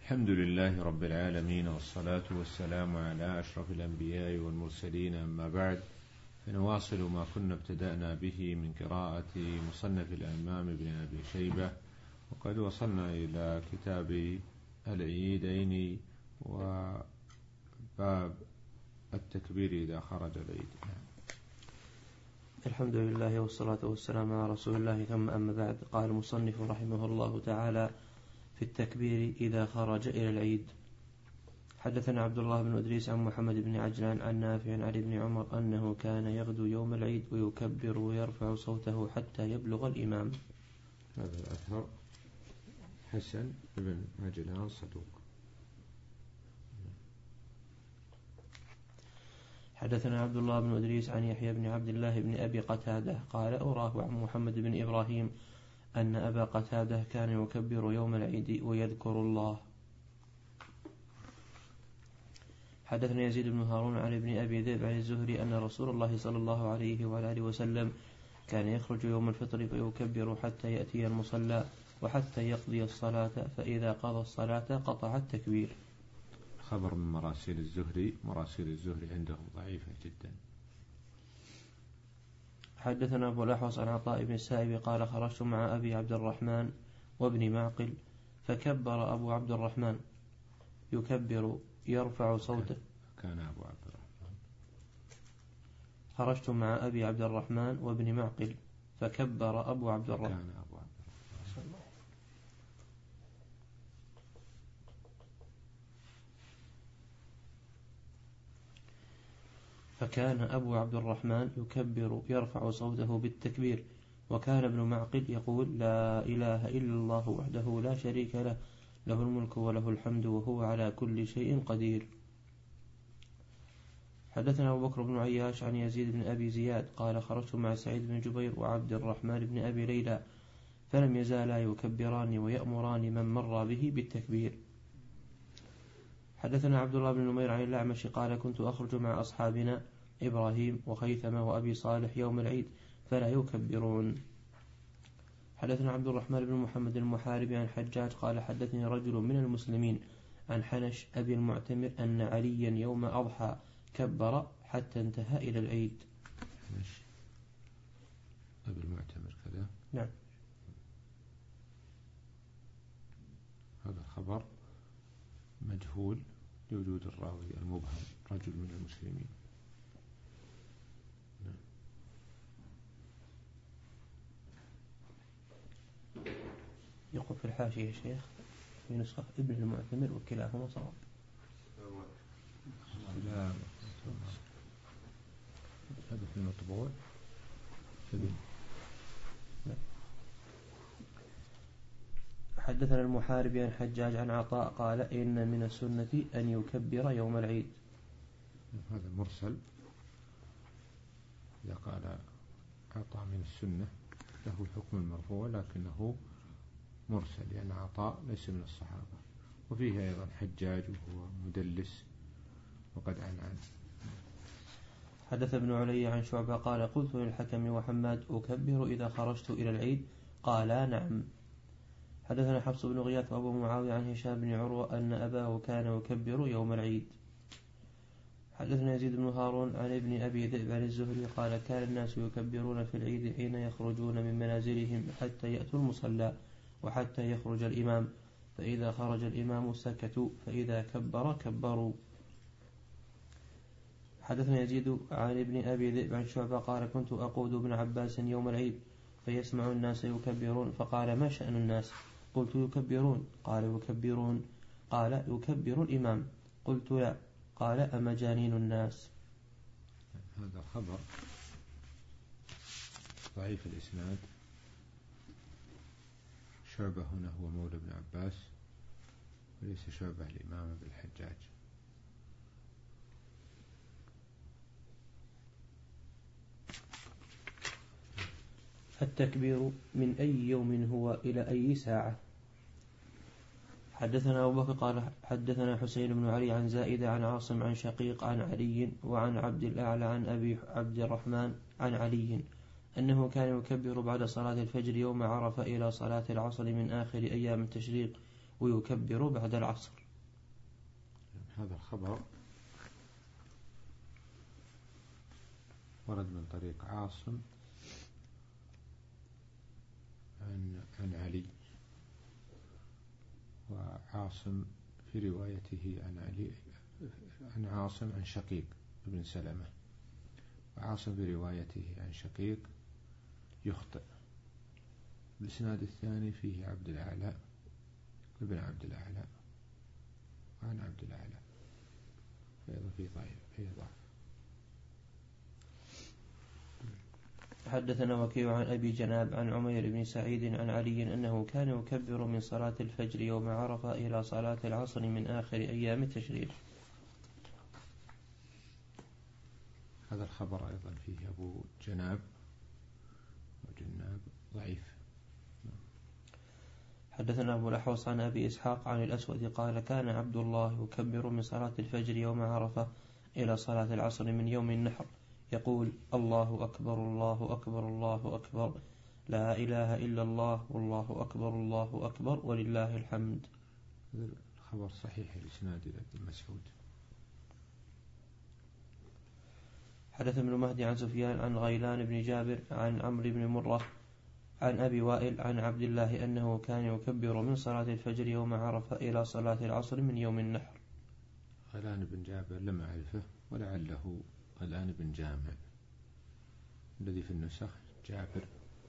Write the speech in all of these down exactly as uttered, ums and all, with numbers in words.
الحمد لله رب العالمين، والصلاة والسلام على أشرف الأنبياء والمرسلين، أما بعد، فنواصل ما كنا ابتدأنا به من قراءة مصنف الإمام ابن أبي شيبة، وقد وصلنا إلى كتاب العيدين وباب التكبير إذا خرج العيد. الحمد لله والصلاة والسلام على رسول الله، ثم أما بعد. قال المصنف رحمه الله تعالى في التكبير إذا خرج إلى العيد: حدثنا عبد الله بن إدريس عن محمد بن عجلان عن نافع عن ابن عمر أنه كان يغدو يوم العيد ويكبر ويرفع صوته حتى يبلغ الإمام. هذا الأثر حسن بن عجلان صدوق. حدثنا عبد الله بن إدريس عن يحيى بن عبد الله بن أبي قتادة قال أراه عن محمد بن إبراهيم أن أبا قتادة كان يكبر يوم العيد ويذكر الله. حدثنا يزيد بن هارون عن ابن أبي ذئب عن الزهري أن رسول الله صلى الله عليه وآله وسلم كان يخرج يوم الفطر فيكبر حتى يأتي المصلى وحتى يقضي الصلاة، فإذا قضى الصلاة قطع التكبير. خبر من مراسيل الزهري، مراسيل الزهري عندهم ضعيفة جدا. حدثنا أبو الأحوص عن عطاء بن السائب قال خرجت مع أبي عبد الرحمن وابن معقل فكبر أبو عبد الرحمن يكبر يرفع صوته. كان أبو عبد الرحمن خرجت مع أبي عبد الرحمن وابن معقل فكبر أبو عبد الرحمن كان أبو عبد الرحمن فكان أبو عبد الرحمن يكبر يرفع صوته بالتكبير، وكان ابن معقل يقول لا إله إلا الله وحده لا شريك له، له الملك وله الحمد وهو على كل شيء قدير. حدثنا أبو بكر بن عياش عن يزيد بن أبي زياد قال خرجت مع سعيد بن جبير وعبد الرحمن بن أبي ليلى فلم يزالا يكبران ويأمران من مر به بالتكبير. حدثنا عبد الله بن نمير عن الأعمش قال كنت أخرج مع أصحابنا إبراهيم وخيثمة وأبي صالح يوم العيد فلا يكبرون. حدثنا عبد الرحمن بن محمد المحاربي عن حجاج قال حدثني رجل من المسلمين عن حنش أبي المعتمر أن عليا يوم أضحى كبر حتى انتهى إلى العيد. حنش أبي المعتمر كذا؟ نعم. هذا الخبر مجهول لوجود الراوي المبهم رجل من المسلمين. نعم. يقول في الحاشية يا شيخ في نسخة ابن المعتمر وكلاهما صواب. لا هذا في المطبوع. حدثنا المحاربي عن حجاج عن عطاء قال إن من السنة أن يكبر يوم العيد. هذا مرسل، إذا قال عطاء من السنة له حكم المرفوع لكنه مرسل لأن يعني عطاء ليس من الصحابة. وفيه أيضا حجاج وهو مدلس وقد عن عنه. حدث ابن علي عن شعبة قال قلت للحكم وحماد أكبر إذا خرجت إلى العيد؟ قالا نعم. حدثنا حفص بن غياث وأبو معاوية عن هشام بن عروة أن أباه كان يكبر يوم العيد. حدثنا يزيد بن هارون عن ابن أبي ذئب عن الزهري قال كان الناس يكبرون في العيد حين يخرجون من منازلهم حتى يأتوا المصلى وحتى يخرج الإمام، فإذا خرج الإمام سكتوا فإذا كبر كبروا. حدثنا يزيد عن ابن أبي ذئب عن شعبة قال كنت أقود ابن عباس يوم العيد فيسمع الناس يكبرون فقال ما شأن الناس؟ قلت يكبرون. قال يكبرون. قال يكبر الإمام. قلت لا. قال أمجانين الناس. هذا خبر ضعيف الإسناد. شعبة هنا هو مولى ابن عباس وليس شعبة الإمام بالحجاج. التكبير من أي يوم هو إلى أي ساعة؟ حدثنا أبو بكر قال حدثنا حسين بن علي عن زائدة عن عاصم عن شقيق عن علي وعن عبد الأعلى عن أبي عبد الرحمن عن علي أنه كان يكبر بعد صلاة الفجر يوم عرفة إلى صلاة العصر من آخر أيام التشريق ويكبر بعد العصر. هذا الخبر ورد من طريق عاصم عن عن علي، وعاصم في روايته عن علي عن عاصم عن شقيق بن سلمة، وعاصم في روايته عن شقيق يخطئ. الإسناد الثاني فيه عبد الأعلى ابن عبد الأعلى وعن عبد الأعلى أيضا في ضعف فيه ضعف. حدثنا وكيع عن أبي جناب عن عمير بن سعيد عن علي أنه كان يكبر من صلاة الفجر يوم عرفة إلى صلاة العصر من آخر أيام التشريق. هذا الخبر أيضا فيه أبو جناب وجناب ضعيف. حدثنا أبو الأحوص عن أبي إسحاق عن الأسود قال كان عبد الله يكبر من صلاة الفجر يوم عرفة إلى صلاة العصر من يوم النحر يقول الله أكبر الله أكبر الله أكبر لا إله إلا الله والله أكبر الله أكبر ولله الحمد. هذا الخبر صحيح الإسناد إلى ابن مسعود. حدث ابن مهدي عن سفيان عن غيلان بن جابر عن عمرو بن مرة عن أبي وائل عن عبد الله أنه كان يكبر من صلاة الفجر يوم عرفة إلى صلاة العصر من يوم النحر. غيلان بن جابر لم أعرفه ولعله غيلان بن جامع الذي في النسخ جابر.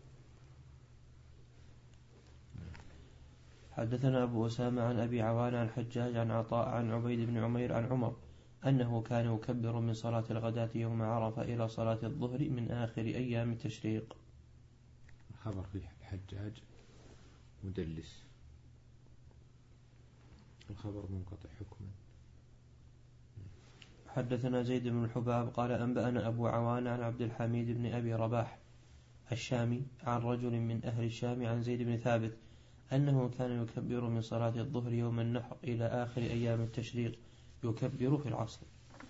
حدثنا أبو أسامة عن أبي عوان عن حجاج عن عطاء عن عبيد بن عمير عن عمر أنه كان يكبر من صلاة الغداة يوم عرفة إلى صلاة الظهر من آخر أيام التشريق. الخبر فيه الحجاج مدلس، الخبر منقطع حكما. حدثنا زيد بن الحباب قال أنبأنا أبو عوان عن عبد الحميد بن أبي رباح الشامي عن رجل من أهل الشام عن زيد بن ثابت أنه كان يكبر من صلاة الظهر يوم النحر إلى آخر أيام التشريق يكبر في العصر.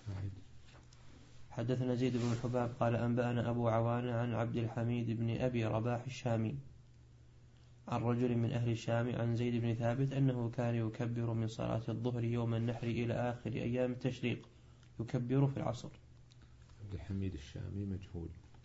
حدثنا زيد بن الحباب قال أنبأنا أبو عوان عن عبد الحميد بن أبي رباح الشامي عن رجل من أهل الشام عن زيد بن ثابت أنه كان يكبر من صلاة الظهر يوم النحر إلى آخر أيام التشريق يكبر في العصر. عبد الحميد الشامي مجهول.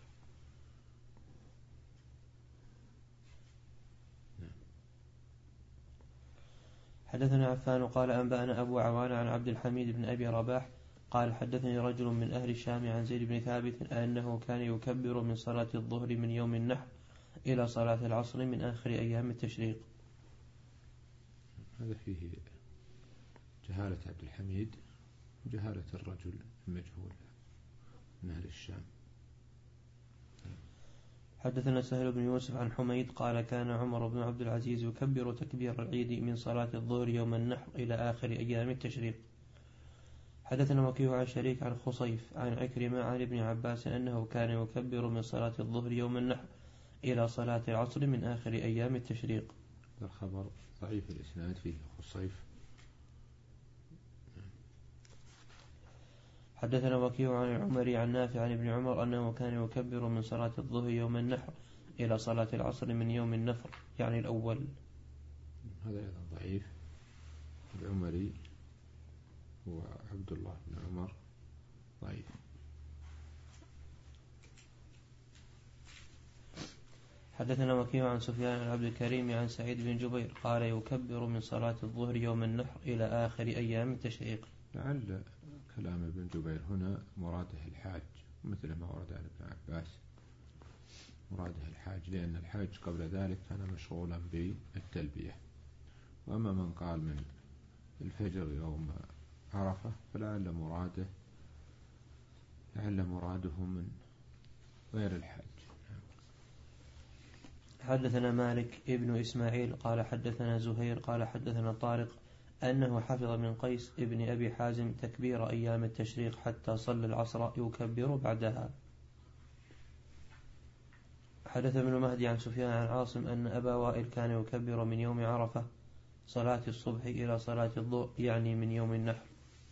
حدثنا عفان قال أنبأنا أبو عوان عن عبد الحميد بن أبي رباح قال حدثني رجل من أهل الشام عن زيد بن ثابت أنه كان يكبر من صلاة الظهر من يوم النحر إلى صلاة العصر من آخر أيام التشريق. هذا فيه جهالة عبد الحميد وجهالة الرجل المجهول من أهل الشام. حدثنا سهل بن يوسف عن حميد قال كان عمر بن عبد العزيز يكبر تكبير العيد من صلاة الظهر يوم النحر إلى آخر أيام التشريق. حدثنا وكيع عن شريك عن خصيف عن عكرمة عن ابن عباس أنه كان يكبر من صلاة الظهر يوم النحر إلى صلاة العصر من آخر أيام التشريق. الخبر ضعيف الإسناد فيه خصيف. حدثنا وكيع عن العمري عن نافع عن ابن عمر أنه كان يكبر من صلاة الظهر يوم النحر إلى صلاة العصر من يوم النفر يعني الأول. هذا أيضا ضعيف. العمري هو عبد الله بن عمر ضعيف. حدثنا وكيع عن سفيان عن عبد الكريم عن سعيد بن جبير قال يكبر من صلاة الظهر يوم النحر إلى آخر أيام التشريق. لعل كلام ابن جبير هنا مراده الحاج مثل ما ورد عن ابن عباس، مراده الحاج لأن الحاج قبل ذلك كان مشغولا بالتلبية. وأما من قال من الفجر يوم عرفة فلعل مراده لعل مراده من غير الحاج. حدثنا مالك ابن إسماعيل قال حدثنا زهير قال حدثنا طارق أنه حفظ من قيس ابن أبي حازم تكبير أيام التشريق حتى صلى العصر يكبر بعدها. حدث ابن مهدي عن سفيان عن عاصم أن أبا وائل كان يكبر من يوم عرفة صلاة الصبح إلى صلاة الظهر يعني من يوم النحر.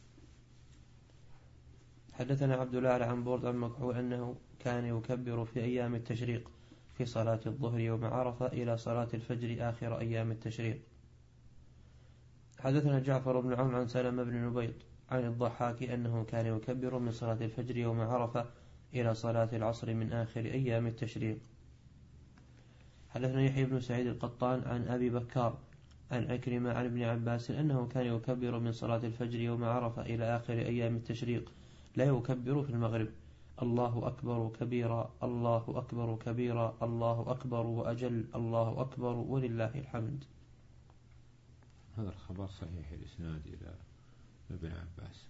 حدثنا عبد الله عن بورد عن مكحول أنه كان يكبر في أيام التشريق في صلاة الظهر يوم عرفة إلى صلاة الفجر آخر أيام التشريق. حدثنا جعفر بن عون عن سلمة بن نبيط عن الضحاك أنه كان يكبر من صلاة الفجر يوم عرفة إلى صلاة العصر من آخر أيام التشريق. حدثنا يحيى بن سعيد القطان عن أبي بكار عن عكرمة عن ابن عباس أنه كان يكبر من صلاة الفجر يوم عرفة إلى آخر أيام التشريق لا يكبر في المغرب الله أكبر كبيرا الله أكبر كبيرا الله أكبر وأجل الله أكبر ولله الحمد. هذا الخبر صحيح الإسناد إلى ابن عباس.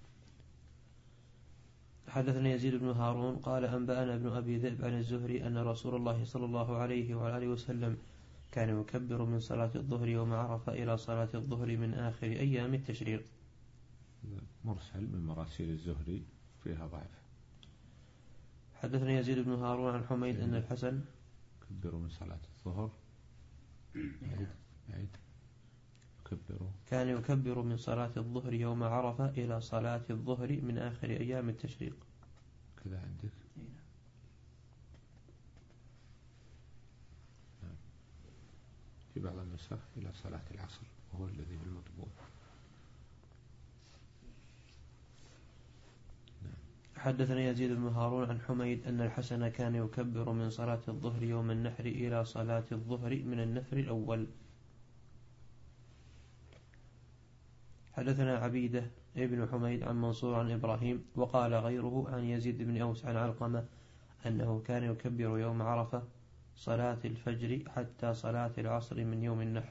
حدثنا يزيد بن هارون قال أنبأنا ابن أبي ذئب عن الزهري أن رسول الله صلى الله عليه وعلى وسلم كان يكبر من صلاة الظهر يوم عرفة إلى صلاة الظهر من آخر أيام التشريق. مرسل من مراسيل الزهري فيها ضعف. حدثنا يزيد بن هارون عن حميد أن الحسن كبروا من صلاة الظهر عيد عيد كبروا كان يكبر من صلاة الظهر يوم عرفة إلى صلاة الظهر من آخر أيام التشريق. كذا عندك في بعض النسخ إلى صلاة العصر وهو الذي بالمطبوع. حدثنا يزيد بن هارون عن حميد أن الحسن كان يكبر من صلاة الظهر يوم النحر إلى صلاة الظهر من النفر الأول. حدثنا عبيدة ابن حميد عن منصور عن إبراهيم وقال غيره عن يزيد بن أوس عن علقمة أنه كان يكبر يوم عرفة صلاة الفجر حتى صلاة العصر من يوم النحر.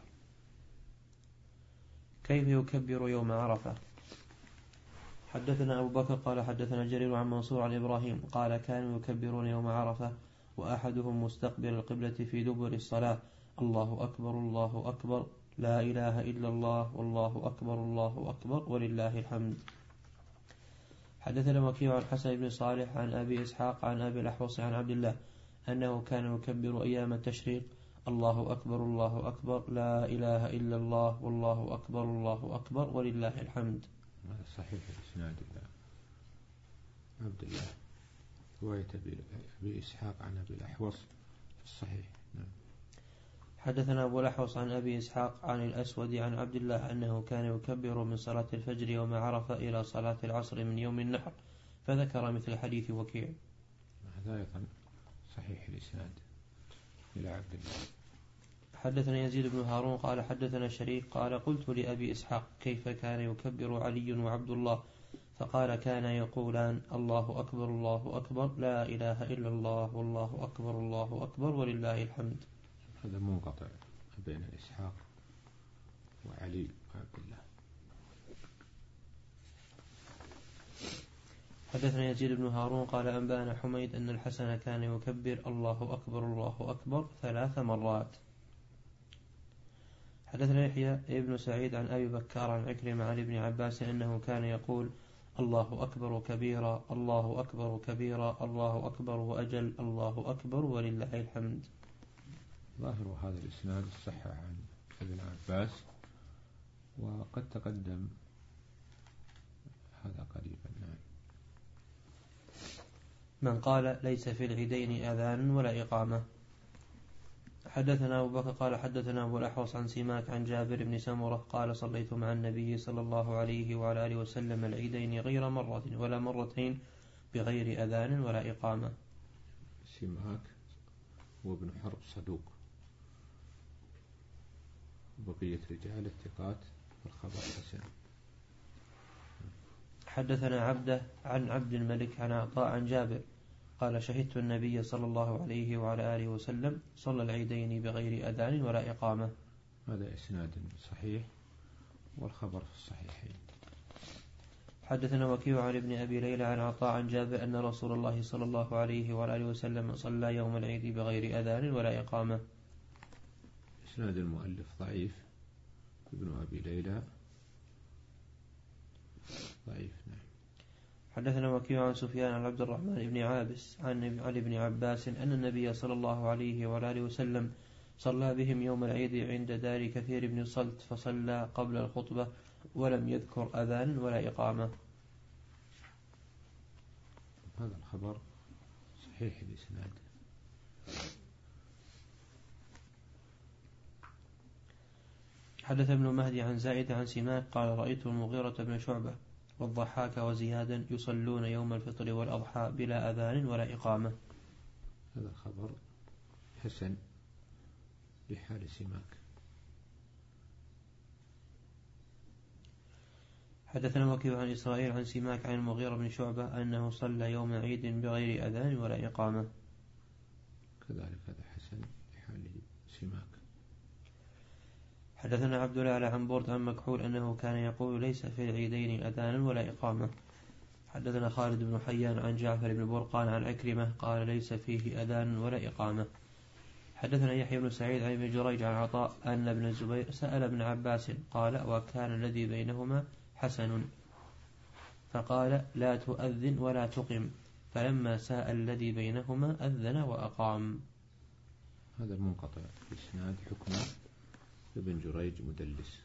كيف يكبر يوم عرفة؟ حدثنا أبو بكر قال حدثنا جرير عن منصور عن إبراهيم قال كانوا يكبرون يوم عرفة وأحدهم مستقبل القبلة في دبر الصلاة الله أكبر الله أكبر لا إله إلا الله والله أكبر الله أكبر ولله الحمد. حدثنا وكيع عن حسن بن صالح عن أبي إسحاق عن أبي الأحوص عن عبد الله أنه كان يكبر أيام التشريق الله أكبر الله أكبر لا إله إلا الله والله أكبر الله أكبر ولله الحمد. هذا صحيح الإسناد إلى عبد الله رواية أبي إسحاق عن أبي الأحوص في الصحيح. نعم. حدثنا أبو الأحوص عن أبي إسحاق عن الأسود عن عبد الله أنه كان يكبر من صلاة الفجر يوم عرفة إلى صلاة العصر من يوم النحر فذكر مثل حديث وكيع. هذا أيضا صحيح الإسناد إلى عبد الله. حدثنا يزيد بن هارون قال حدثنا شريك قال قلت لأبي إسحاق كيف كان يكبر علي وعبد الله فقال كان يقولان الله أكبر الله أكبر لا إله إلا الله والله أكبر الله أكبر ولله الحمد. هذا منقطع بين إسحاق وعلي وعبد الله. حدثنا يزيد بن هارون قال أنبأنا حميد أن الحسن كان يكبر الله أكبر الله أكبر ثلاث مرات. حدثنا يحيى ابن سعيد عن أبي بكار عن عكرمة عن ابن عباس أنه كان يقول الله أكبر كبيرا الله أكبر كبيرا الله أكبر وأجل الله أكبر ولله الحمد. ظاهر هذا الإسناد الصحة عن ابن عباس وقد تقدم هذا قريبا. نعم. من قال ليس في العيدين أذان ولا إقامة. حدثنا أبو بكر قال حدثنا أبو الأحوص عن سماك عن جابر بن سمرة قال صليت مع النبي صلى الله عليه وعلى آله وسلم العيدين غير مرة ولا مرتين بغير أذان ولا إقامة. سماك وابن حرب صدوق بقية رجال الثقات والخبر حسن. حدثنا عبده عن عبد الملك عن عطاء عن جابر قال شهدت النبي صلى الله عليه وعلى آله وسلم صلى العيدين بغير أذان ولا إقامة. هذا إسناد صحيح والخبر في الصحيحين. حدثنا وكيع عن ابن أبي ليلى عن عطاء عن جابر أن رسول الله صلى الله عليه وعلى آله وسلم صلى يوم العيد بغير أذان ولا إقامة. إسناد المؤلف ضعيف ابن أبي ليلى ضعيف. نعم. حدثنا وكيع عن سفيان عن عبد الرحمن بن عابس عن علي بن عباس أن النبي صلى الله عليه وعلى آله وسلم صلى بهم يوم العيد عند دار كثير بن صلت فصلى قبل الخطبة ولم يذكر أذان ولا إقامة. هذا الخبر صحيح الإسناد. حدث ابن مهدي عن زائد عن سماك قال رأيت المغيرة بن شعبة والضحاك وزيادا يصلون يوم الفطر والأضحى بلا أذان ولا إقامة. هذا خبر حسن لحال سماك. حدثنا وكيع عن إسرائيل عن سماك عن المغيرة بن شعبة أنه صلى يوم عيد بغير أذان ولا إقامة. كذلك هذا حسن لحال سماك. حدثنا عبد الله عن برد عن مكحول أنه كان يقول ليس في العيدين أذان ولا إقامة. حدثنا خالد بن حيان عن جعفر بن برقان عن عكرمة قال ليس فيه أذان ولا إقامة. حدثنا يحيى بن سعيد عن ابن جريج عن عطاء أن ابن الزبير سأل ابن عباس قال وكان الذي بينهما حسن فقال لا تؤذن ولا تقم، فلما ساء الذي بينهما أذن وأقام. هذا المنقطع في إسناد حكمه ابن جريج مدلس.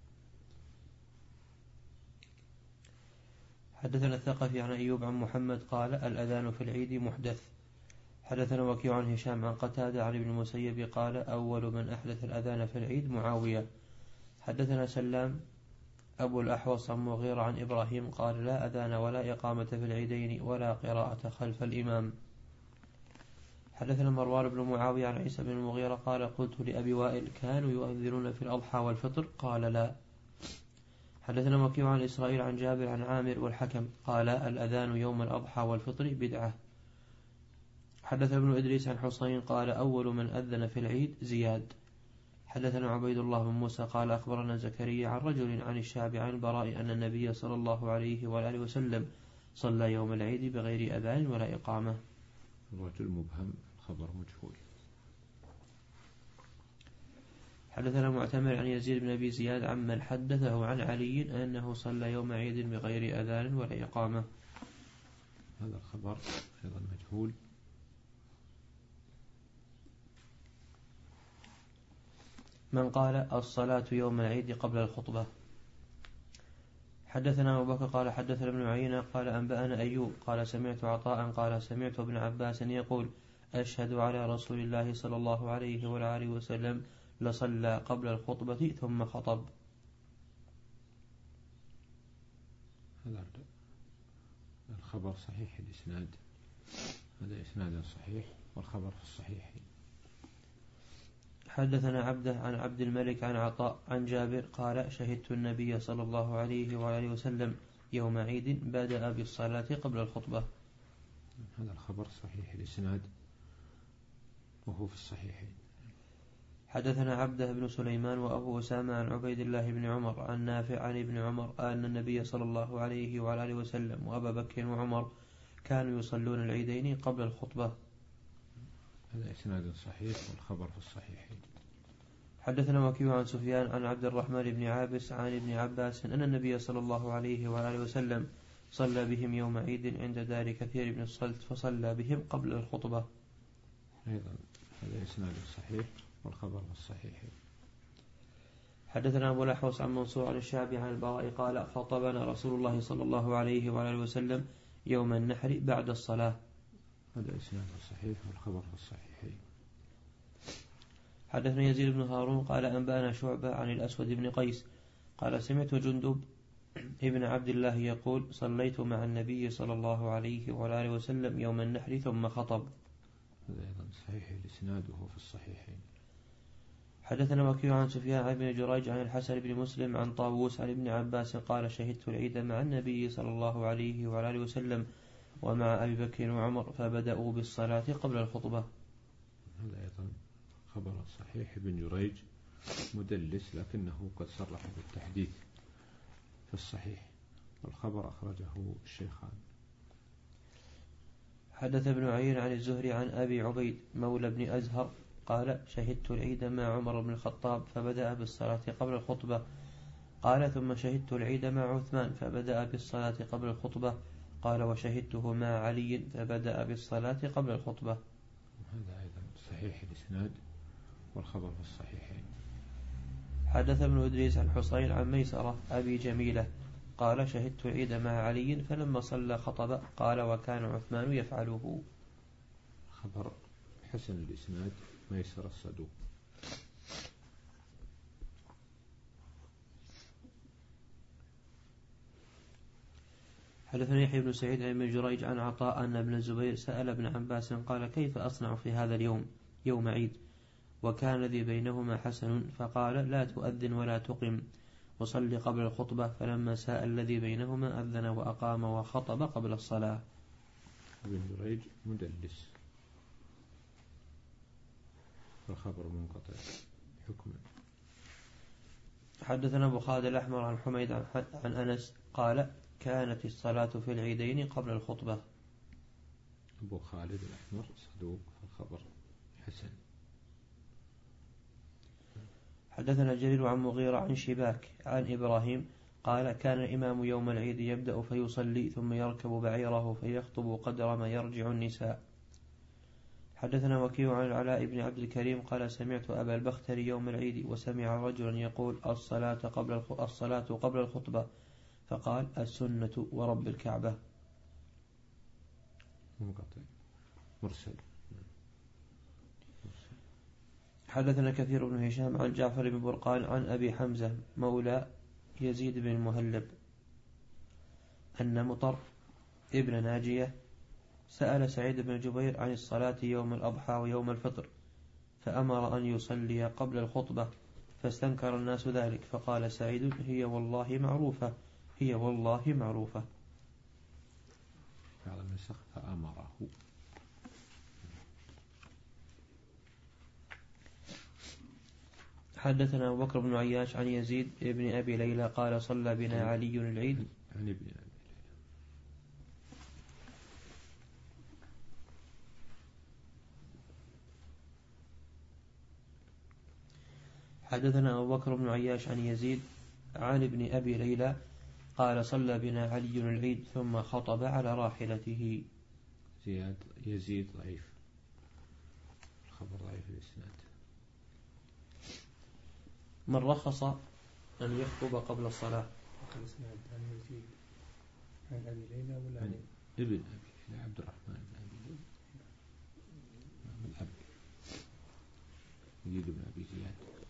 حدثنا الثقفي عن أيوب عن محمد قال الأذان في العيد محدث. حدثنا وكيع عن هشام عن قتادة عن ابن المسيب قال أول من أحدث الأذان في العيد معاوية. حدثنا سلام أبو الأحوص عن مغيرة عن إبراهيم قال لا أذان ولا إقامة في العيدين ولا قراءة خلف الإمام. حدثنا مروان بن معاوية عن عيسى بن المغيرة قال قلت لأبي وائل كانوا يؤذنون في الأضحى والفطر قال لا. حدثنا وكيع عن إسرائيل عن جابر عن عامر والحكم قال الأذان يوم الأضحى والفطر بدعة. حدثنا ابن إدريس عن حسين قال أول من أذن في العيد زياد. حدثنا عبيد الله بن موسى قال أخبرنا زكريا عن رجل عن الشعبي عن البراء أن النبي صلى الله عليه وآله وسلم صلى يوم العيد بغير أذان ولا إقامة. الرجل مبهم خبر مجهول. حدثنا معتمر عن يزيد بن أبي زياد عمن حدثه عن علي أنه صلى يوم عيد بغير أذان ولا إقامة. هذا الخبر أيضا مجهول. من قال الصلاة يوم العيد قبل الخطبة. حدثنا أبو بكر قال حدثنا ابن عيينة قال أنبأنا أيوب قال سمعت عطاء قال سمعت ابن عباس يقول أشهد على رسول الله صلى الله عليه وآله وسلم لصلى قبل الخطبة ثم خطب. هذا الخبر صحيح الإسناد، هذا إسناد صحيح والخبر في الصحيح. حدثنا عبده عن عبد الملك عن عطاء عن جابر قال شهدت النبي صلى الله عليه وآله وسلم يوم عيد بدأ بالصلاة قبل الخطبة. هذا الخبر صحيح الإسناد وهو في الصحيحين. حدثنا عبده بن سليمان وأبو أسامة عن عبيد الله بن عمر عن نافع عن ابن عمر أن النبي صلى الله عليه وآله وسلم وأبا بكر وعمر كانوا يصلون العيدين قبل الخطبة. هذا إسناد صحيح والخبر في الصحيحين. حدثنا وكيع عن سفيان عن عبد الرحمن بن عابس عن ابن عباس أن النبي صلى الله عليه وآله وسلم صلى بهم يوم عيد عند دار كثير بن الصلت فصلى بهم قبل الخطبة. أيضا هذا إسناد صحيح والخبر في الصحيحين. حدثنا أبو الأحوص عن منصور عن الشعبي عن البراء قال خطبنا رسول الله صلى الله عليه وآله وسلم يوم النحر بعد الصلاة. هذا إسناد صحيح والخبر في الصحيحين. حدثنا يزيد بن هارون قال أنبأنا شعبة عن الأسود بن قيس قال سمعت جندب ابن عبد الله يقول صليت مع النبي صلى الله عليه وآله وسلم يوم النحر ثم خطب. هذا أيضا صحيح الإسناد وهو في الصحيحين. حدثنا وكيع عن سفيان عن ابن جريج عن الحسن بن مسلم عن طاووس عن ابن عباس قال شهدت العيد مع النبي صلى الله عليه وآله وسلم ومع أبي بكر وعمر فبدأوا بالصلاة قبل الخطبة. هذا أيضا خبر صحيح. ابن جريج مدلس لكنه قد صرح بالتحديث في الصحيح والخبر أخرجه الشيخان. حدث ابن عين عن الزهري عن أبي عبيد مولى بن أزهر قال شهدت العيد مع عمر بن الخطاب فبدأ بالصلاة قبل الخطبة. قال ثم شهدت العيد مع عثمان فبدأ بالصلاة قبل الخطبة. قال وشهدته مع علي فبدأ بالصلاة قبل الخطبة. هذا أيضا صحيح الإسناد والخبر في الصحيحين. حدث ابن إدريس عن حصين عن ميسرة أبي جميلة قال شهدت العيد مع علي فلما صلى خطب. قال وكان عثمان يفعله. خبر حسن الإسناد ميسر الصدوق. حدثنا يحيى بن سعيد عن ابن جريج عن عطاء أن ابن الزبير سأل ابن عباس قال كيف أصنع في هذا اليوم يوم عيد وكان ذي بينهما حسن فقال لا تؤذن ولا تقم وصل قبل الخطبة فلما ساء الذي بينهما أذن وأقام وخطب قبل الصلاة. ابن جريج مدلس والخبر منقطع حكما. حدثنا أبو خالد الأحمر عن حميد عن أنس قال كانت الصلاة في العيدين قبل الخطبة. أبو خالد الأحمر صدوق الخبر حسن. حدثنا جرير عن مغيرة عن شباك عن إبراهيم قال كان الإمام يوم العيد يبدأ فيصلي ثم يركب بعيره فيخطب قدر ما يرجع النساء. حدثنا وكيع عن العلاء بن عبد الكريم قال سمعت أبا البختري يوم العيد وسمع رجلا يقول الصلاة قبل الصلاة قبل الخطبة فقال السنة ورب الكعبة. منقطع مرسل. حدثنا كثير بن هشام عن جعفر بن برقان عن أبي حمزة مولى يزيد بن المهلب أن مطر ابن ناجية سأل سعيد بن جبير عن الصلاة يوم الأضحى ويوم الفطر فأمر أن يصلي قبل الخطبة فاستنكر الناس ذلك فقال سعيد هي والله معروفة هي والله معروفة. فعل النسخ فأمره. حدثنا أبو بكر بن عياش عن يزيد بن أبي ليلى قال صلى بنا علي العيد عن ابن أبي. حدثنا أبو بكر بن عياش عن يزيد عن ابن أبي ليلى قال صلى بنا علي العيد ثم خطب على راحلته. زياد يزيد ضعيف الخبر ضعيف الإسناد. من رخص أن يخطب قبل الصلاة. عن يزيد عن أبي ليلى ولا عن ابن أبي ليلى عبد الرحمن بن أبي ليلى من أبي يزيد بن أبي زياد.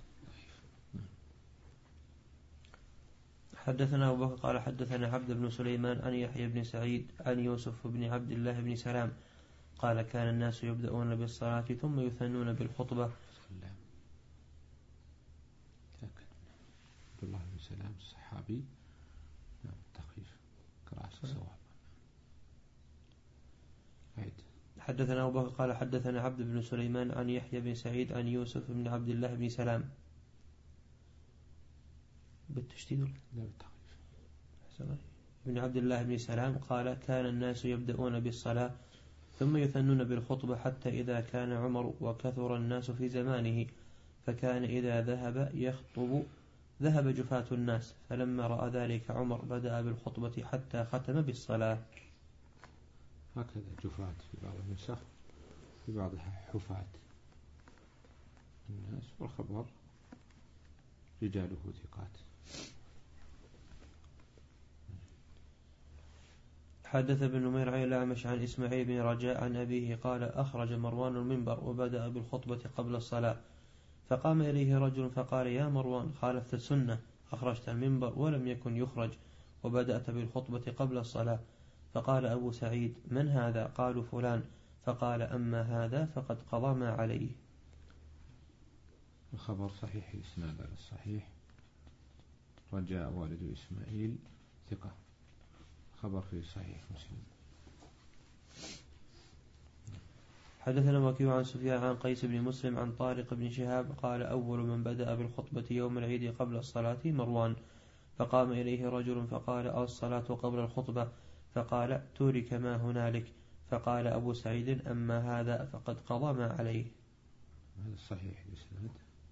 حدثنا أبو بكر قال حدثنا عبد بن سليمان عن يحيى بن سعيد عن يوسف بن عبد الله بن سلام قال كان الناس يبدأون بالصلاة ثم يثنون بالخطبة. عبد الله بن سلام الصحابي نعم تخفيف قراءة الصواب. حدثنا أبو بكر قال حدثنا عبد بن سليمان عن يحيى بن سعيد عن يوسف بن عبد الله بن سلام بالتشديد لا بالتخفيف بن عبد الله بن سلام قال كان الناس يبدأون بالصلاة ثم يثنون بالخطبة حتى إذا كان عمر وكثر الناس في زمانه فكان إذا ذهب يخطب ذهب جفاة الناس فلما رأى ذلك عمر بدأ بالخطبة حتى ختم بالصلاة. هكذا جفاة في بعض النسخ في بعضها حفاة الناس والخبر رجاله ثقات. حدث ابن نمير عن الأعمش عن إسماعيل بن رجاء عن أبيه قال أخرج مروان المنبر وبدأ بالخطبة قبل الصلاة فقام إليه رجل فقال يا مروان خالفت السنة أخرجت المنبر ولم يكن يخرج وبدأت بالخطبة قبل الصلاة. فقال أبو سعيد من هذا؟ قالوا فلان. فقال أما هذا فقد قضى ما عليه. الخبر صحيح إسناد على الصحيح. رجاء والد إسماعيل ثقة. خبر في صحيح مسلم. حدثنا وكيع عن سفيان عن قيس بن مسلم عن طارق بن شهاب قال أول من بدأ بالخطبة يوم العيد قبل الصلاة مروان فقام إليه رجل فقال الصلاة قبل الخطبة فقال ترك ما هنالك. فقال أبو سعيد أما هذا فقد قضى ما عليه. هذا صحيح الإسناد.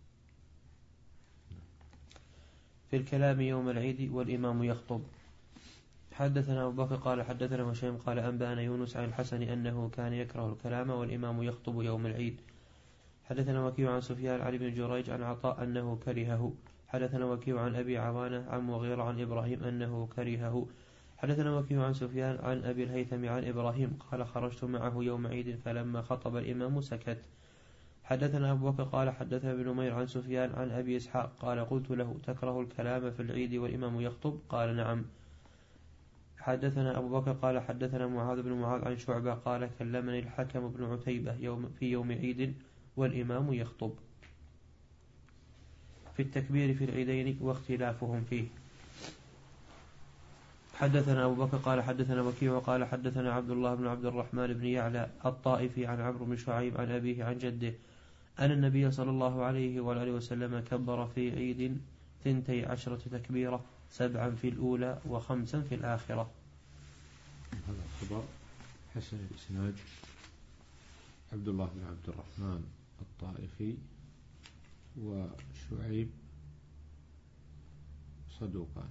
في الكلام يوم العيد والإمام يخطب. حدثنا أبو بكر قال حدثنا هشام قال أنبأنا يونس عن الحسن أنه كان يكره الكلام والإمام يخطب يوم العيد. حدثنا وكيع عن سفيان عن ابن جريج عن عطاء أنه كرهه. حدثنا وكيع عن أبي عوانة عن مغيرة عن إبراهيم أنه كرهه. حدثنا وكيع عن سفيان عن أبي الهيثم عن إبراهيم قال خرجت معه يوم عيد فلما خطب الإمام سكت. حدثنا أبو بكر قال حدثنا ابن نمير عن سفيان عن أبي إسحاق قال قلت له تكره الكلام في العيد والإمام يخطب؟ قال نعم. حدثنا أبو بكر قال حدثنا معاذ بن معاذ عن شعبة قال كلمني الحكم بن عتيبة يوم في يوم عيد والإمام يخطب. في التكبير في العيدين واختلافهم فيه. حدثنا أبو بكر قال حدثنا وكيع وقال حدثنا عبد الله بن عبد الرحمن بن يعلى الطائفي عن عمرو بن شعيب عن أبيه عن جده أن النبي صلى الله عليه وآله وسلم كبر في عيد ثنتي عشرة تكبيرة، سبعا في الأولى وخمسا في الآخرة. هذا الخبر حسن الإسناد. عبد الله بن عبد الرحمن الطائفي وشعيب صدوقان.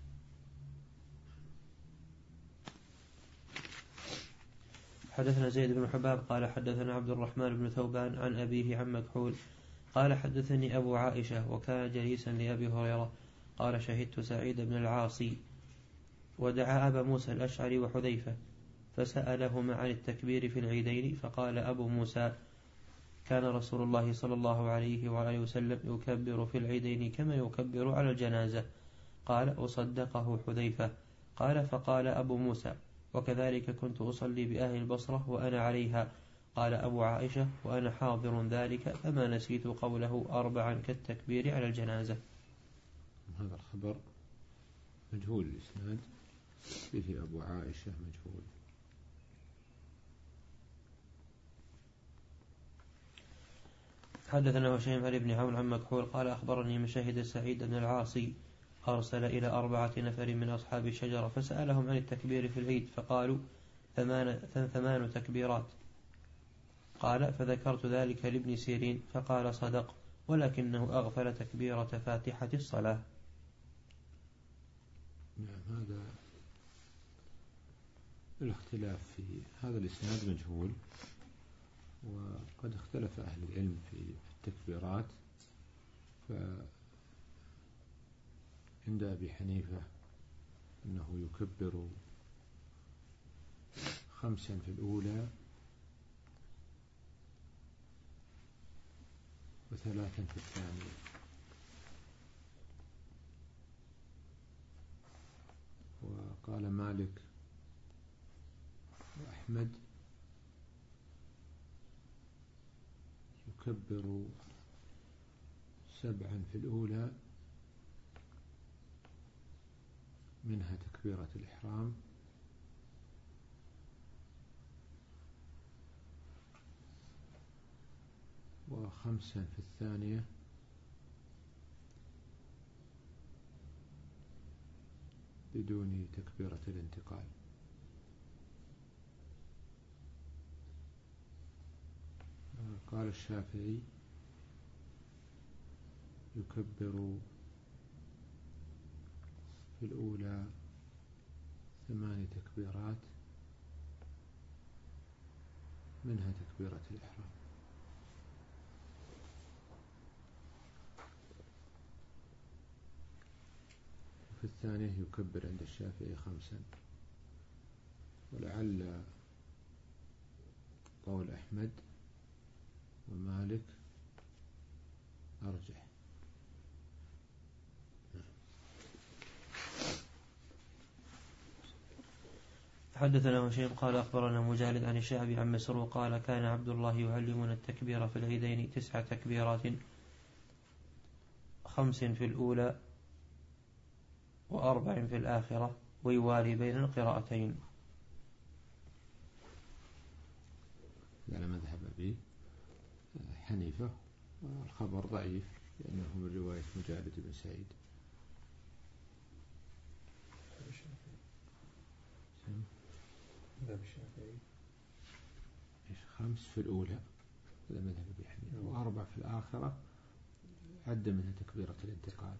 حدثنا زيد بن حباب قال حدثنا عبد الرحمن بن ثوبان عن أبيه عن مكحول قال حدثني أبو عائشة وكان جليسا لأبي هريرة قال شهدت سعيد بن العاصي ودعا أبا موسى الأشعري وحذيفة فسألهما عن التكبير في العيدين فقال أبو موسى كان رسول الله صلى الله عليه وآله وسلم يكبر في العيدين كما يكبر على الجنازة. قال أصدقه حذيفة قال فقال أبو موسى وكذلك كنت أصلي بأهل البصرة وأنا عليها. قال أبو عائشة وأنا حاضر ذلك فما نسيت قوله أربعا كالتكبير على الجنازة. هذا الخبر مجهول الإسناد، به أبو عائشة مجهول. حدثنا هشيم عن ابن عون عن مكحول قال أخبرني من شهد سعيد بن العاصي أرسل إلى أربعة نفر من أصحاب الشجرة فسألهم عن التكبير في العيد فقالوا ثمان, ثمان تكبيرات. قال فذكرت ذلك لابن سيرين فقال صدق ولكنه أغفل تكبيرة فاتحة الصلاة. نعم، هذا الاختلاف في هذا الإسناد مجهول، وقد اختلف أهل العلم في التكبيرات. فعند أبي حنيفة أنه يكبر خمسا في الأولى وثلاثا في الثانية، وقال مالك وأحمد يكبر سبعا في الأولى منها تكبيرة الإحرام، وخمسا في الثانية بدون تكبيرة الانتقال. قال الشافعي يكبر في الأولى ثماني تكبيرات منها تكبيرة الإحرام، وفي الثانية يكبر عند الشافعي خمسا، ولعل قول أحمد ومالك أرجح. حدثنا هشيم قال أخبرنا مجالد عن الشعبي عن مسروق قال كان عبد الله يعلمنا التكبير في العيدين تسع تكبيرات، خمس في الأولى وأربع في الآخرة ويوالي بين القراءتين. على مذهب أبي حنيفة، والخبر ضعيف لأنه من رواية مجالد بن سعيد. مذهب الشافعي خمس في الأولى هذا مذهب أبي حنيفة، وأربع في الآخرة عد منها تكبيرة الانتقال.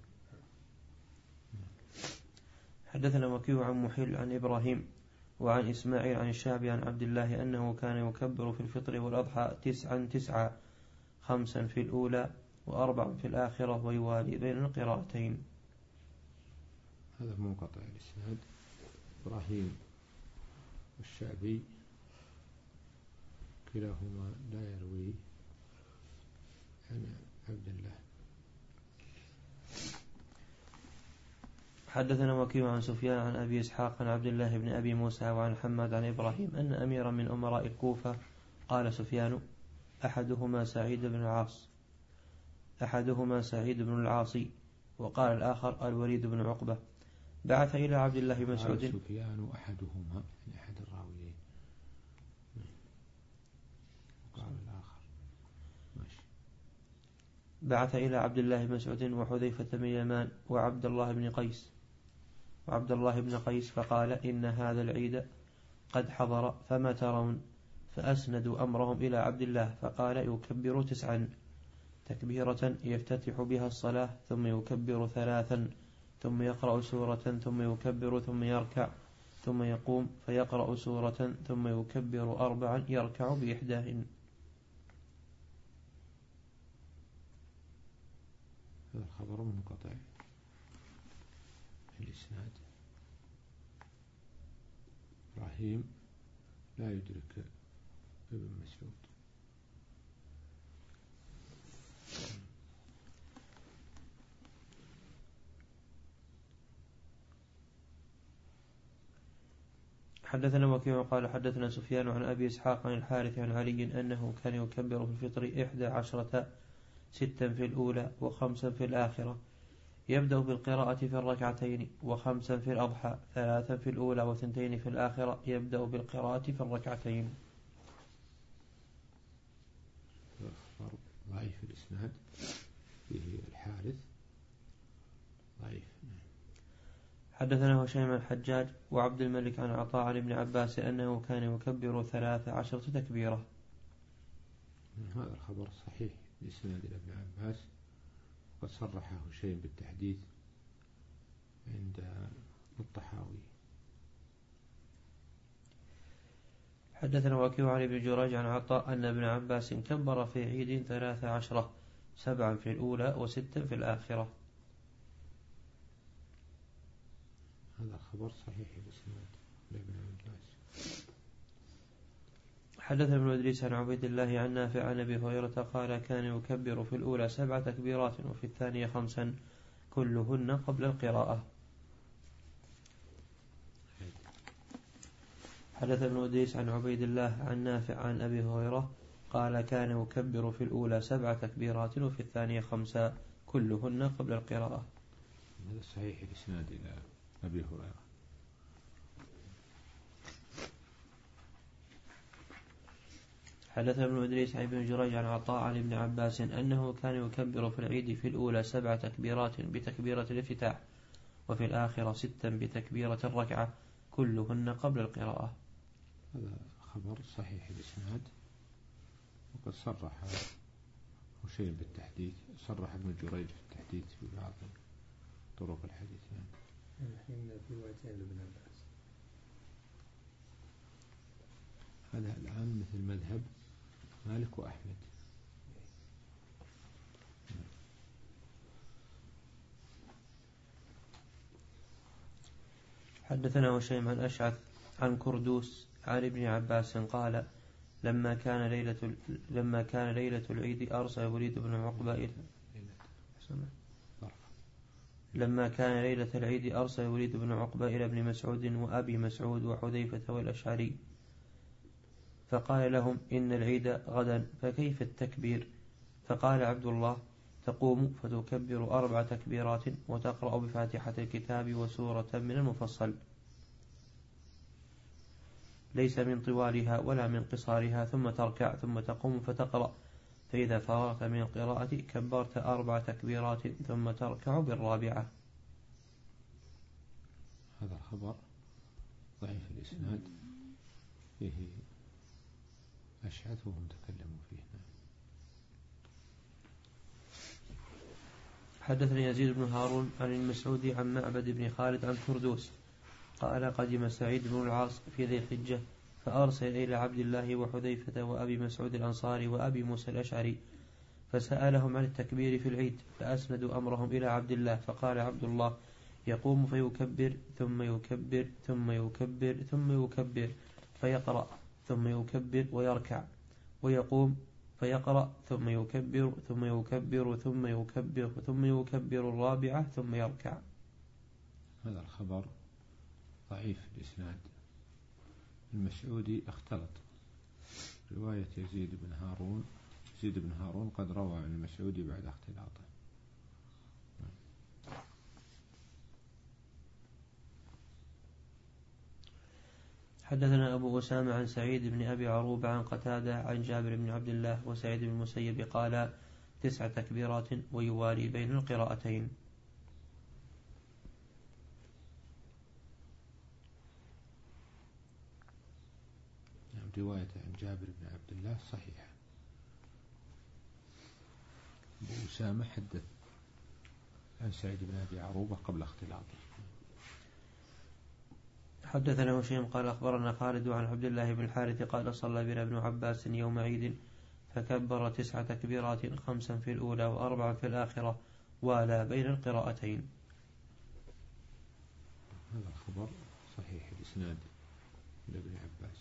حدثنا وكيع عن محل عن إبراهيم وعن إسماعيل عن الشعبي عن عبد الله أنه كان يكبر في الفطر والأضحى تسعا تسعا، خمسا في الأولى وأربعا في الآخرة ويوالي بين القراءتين. هذا منقطع الإسناد. إبراهيم والشعبي كلاهما لا يروي عن عبد الله. حدثنا وكيع عن سفيان عن أبي إسحاق عن عبد الله بن أبي موسى وعن حماد عن إبراهيم أن أميرا من أمراء الكوفة قال سفيان أحدهما سعيد بن العاص أحدهما سعيد بن العاصي وقال الآخر الوليد بن عقبة بعث إلى عبد الله بن مسعود. سفيان أحدهما يعني أحد الراويين وقال الآخر ماشي. بعث إلى عبد الله بن مسعود وحذيفة بن يمان وعبد الله بن قيس وعبد الله بن قيس فقال إن هذا العيد قد حضر فما ترون؟ فأسندوا أمرهم إلى عبد الله فقال يكبر تسعا تكبيرة يفتتح بها الصلاة ثم يكبر ثلاثا ثم يقرأ سورة ثم يكبر ثم يركع ثم يقوم فيقرأ سورة ثم يكبر أربعا يركع بإحداهن. هذا الخبر منقطع في الإسناد. إبراهيم لا يدرك ابن مسعود. حدثنا وكيع قال حدثنا سفيان عن أبي إسحاق عن الحارث عن علي أنه كان يكبر في الفطر إحدى عشرة ستا في الأولى وخمسا في الآخرة يبدأ بالقراءة في الركعتين وخمسا في الأضحى ثلاثا في الأولى وثنتين في الآخرة يبدأ بالقراءة في الركعتين. ضعيف الإسناد فيه الحارث ضعيف. حدثنا هشيم الحجاج وعبد الملك عن عطاء عن ابن عباس أنه كان يكبر ثلاث عشرة تكبيرة. هذا الخبر صحيح بإسناد ابن عباس وقد صرح هشيم بالتحديث عند الطحاوي. حدثنا وكيع عن ابن جريج عن عطاء أن ابن عباس كبر في عيد ثلاث عشرة سبعا في الأولى وستا في الآخرة. هذا خبر صحيح بإسناد ابن عباس. حدث ابن إدريس عن عبيد الله عن نافع عن أبي هريرة قال كان يكبر في الأولى سبع تكبيرات وفي الثانية خمسا كلهن قبل القراءة. حدث ابن إدريس عن عبيد الله عن نافع عن أبي هريرة قال كان يكبر في الأولى سبع تكبيرات وفي الثانية خمسا كلهن قبل القراءة. هذا صحيح الإسناد إلى أبي هريرة. حدث ابن إدريس عن ابن جريج عن عطاء عن ابن عباس أنه كان يكبر في العيد في الأولى سبع تكبيرات بتكبيرة الافتتاح وفي الآخرة ستا بتكبيرة الركعة كلهن قبل القراءة. هذا خبر صحيح الإسناد وقد صرح هشيم بالتحديث صرح ابن جريج بالتحديث في بعض طرق الحديث. الحين في روايتين لابن عباس. هذا الآن مثل مذهب مالك وأحمد. حدثنا هشيم عن أشعث عن كردوس عن ابن عباس قال لما كان ليلة لما كان ليلة العيد أرسل وليد بن عقبة إلى لما كان ليلة العيد أرسل وليد بن عقبة إلى ابن مسعود وأبي مسعود وحذيفة والأشعري فقال لهم إن العيد غدا فكيف التكبير؟ فقال عبد الله تقوم فتكبر أربع تكبيرات وتقرأ بفاتحة الكتاب وسورة من المفصل ليس من طوالها ولا من قصارها ثم تركع ثم تقوم فتقرأ فإذا فرغت من القراءة كبرت أربع تكبيرات ثم تركع بالرابعة. هذا الخبر ضعيف الإسناد فيه أشعث وهم تكلموا فيه. حدثني يزيد بن هارون عن المسعودي عن معبد بن خالد عن كردوس قال قدم سعيد بن العاص في ذي الحجة فأرسل إلى عبد الله وحذيفة وأبي مسعود الأنصاري وأبي موسى الأشعري فسألهم عن التكبير في العيد فأسندوا أمرهم إلى عبد الله فقال عبد الله يقوم فيكبر ثم يكبر ثم يكبر ثم يكبر فيقرأ ثم يكبر ويركع ويقوم فيقرأ ثم يكبر ثم يكبر ثم يكبر ثم يكبر الرابعة ثم يركع. هذا الخبر ضعيف الإسناد. المسعودي اختلط، رواية يزيد بن هارون يزيد بن هارون قد روى عن المسعودي بعد اختلاطه. حدثنا أبو أسامة عن سعيد بن أبي عروبة عن قتادة عن جابر بن عبد الله وسعيد بن المسيب قال تسع تكبيرات ويوالي بين القراءتين. رواية عن جابر بن عبد الله صحيحة. أبو أسامة حدث عن سعيد بن أبي عروبة قبل اختلاطه. حدثنا هشيم قال أخبرنا خالد عن عبد الله بن الحارث قال صلى بنا ابن عباس يوم عيد فكبر تسع تكبيرات خمسا في الأولى وأربعا في الآخرة ولا بين القراءتين. هذا الخبر صحيح الإسناد لابن عباس.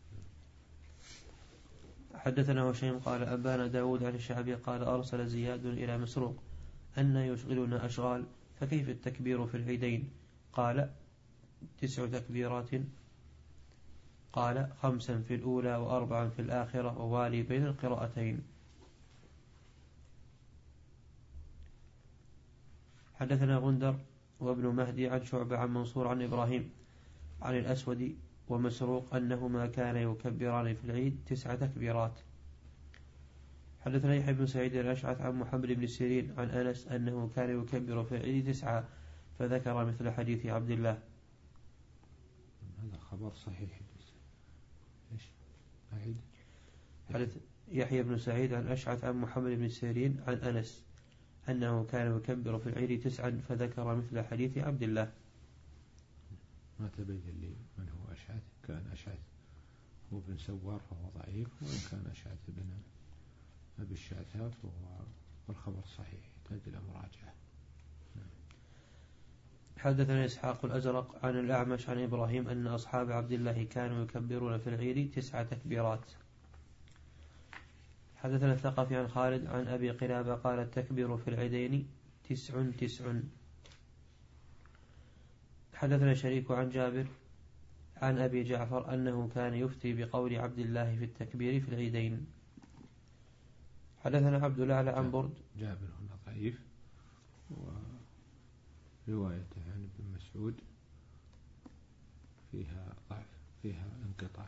حدثنا هشيم قال أبانا داود عن الشعبي قال أرسل زياد إلى مسروق أن يشغلنا أشغال فكيف التكبير في العيدين؟ قال تسع تكبيرات، قال خمسا في الأولى وأربعا في الآخرة ووالي بين القراءتين. حدثنا غندر وابن مهدي عن شعبة عن منصور عن إبراهيم عن الأسود ومسروق أنهما كان يكبران في العيد تسع تكبيرات. حدثنا يحيى بن سعيد الأشعث عن محمد بن سيرين عن أنس أنه كان يكبر في العيد تسعة فذكر مثل حديث عبد الله. هذا خبر صحيح. إيش؟ أعيد. حدث يحيى بن سعيد عن أشعث عن محمد بن سيرين عن أنس أنه كان يكبر في العيد تسعا فذكر مثل حديث عبد الله. ما تبين لي من هو أشعث. كان أشعث هو بن سوار فهو ضعيف، وإن كان أشعث بن أبي الشعثاء فهو والخبر صحيح يحتاج إلى مراجعة. حدثنا إسحاق الأزرق عن الأعمش عن إبراهيم أن أصحاب عبد الله كانوا يكبرون في العيد تسع تكبيرات. حدثنا الثقفي عن خالد عن أبي قلابة قال التكبير في العيدين تسع تسع. حدثنا شريك عن جابر عن أبي جعفر أنه كان يفتي بقول عبد الله في التكبير في العيدين. حدثنا عبد الأعلى عن برد. جابر هنا ضعيف، وروايته عن ابن مسعود فيها ضعف، فيها انقطاع.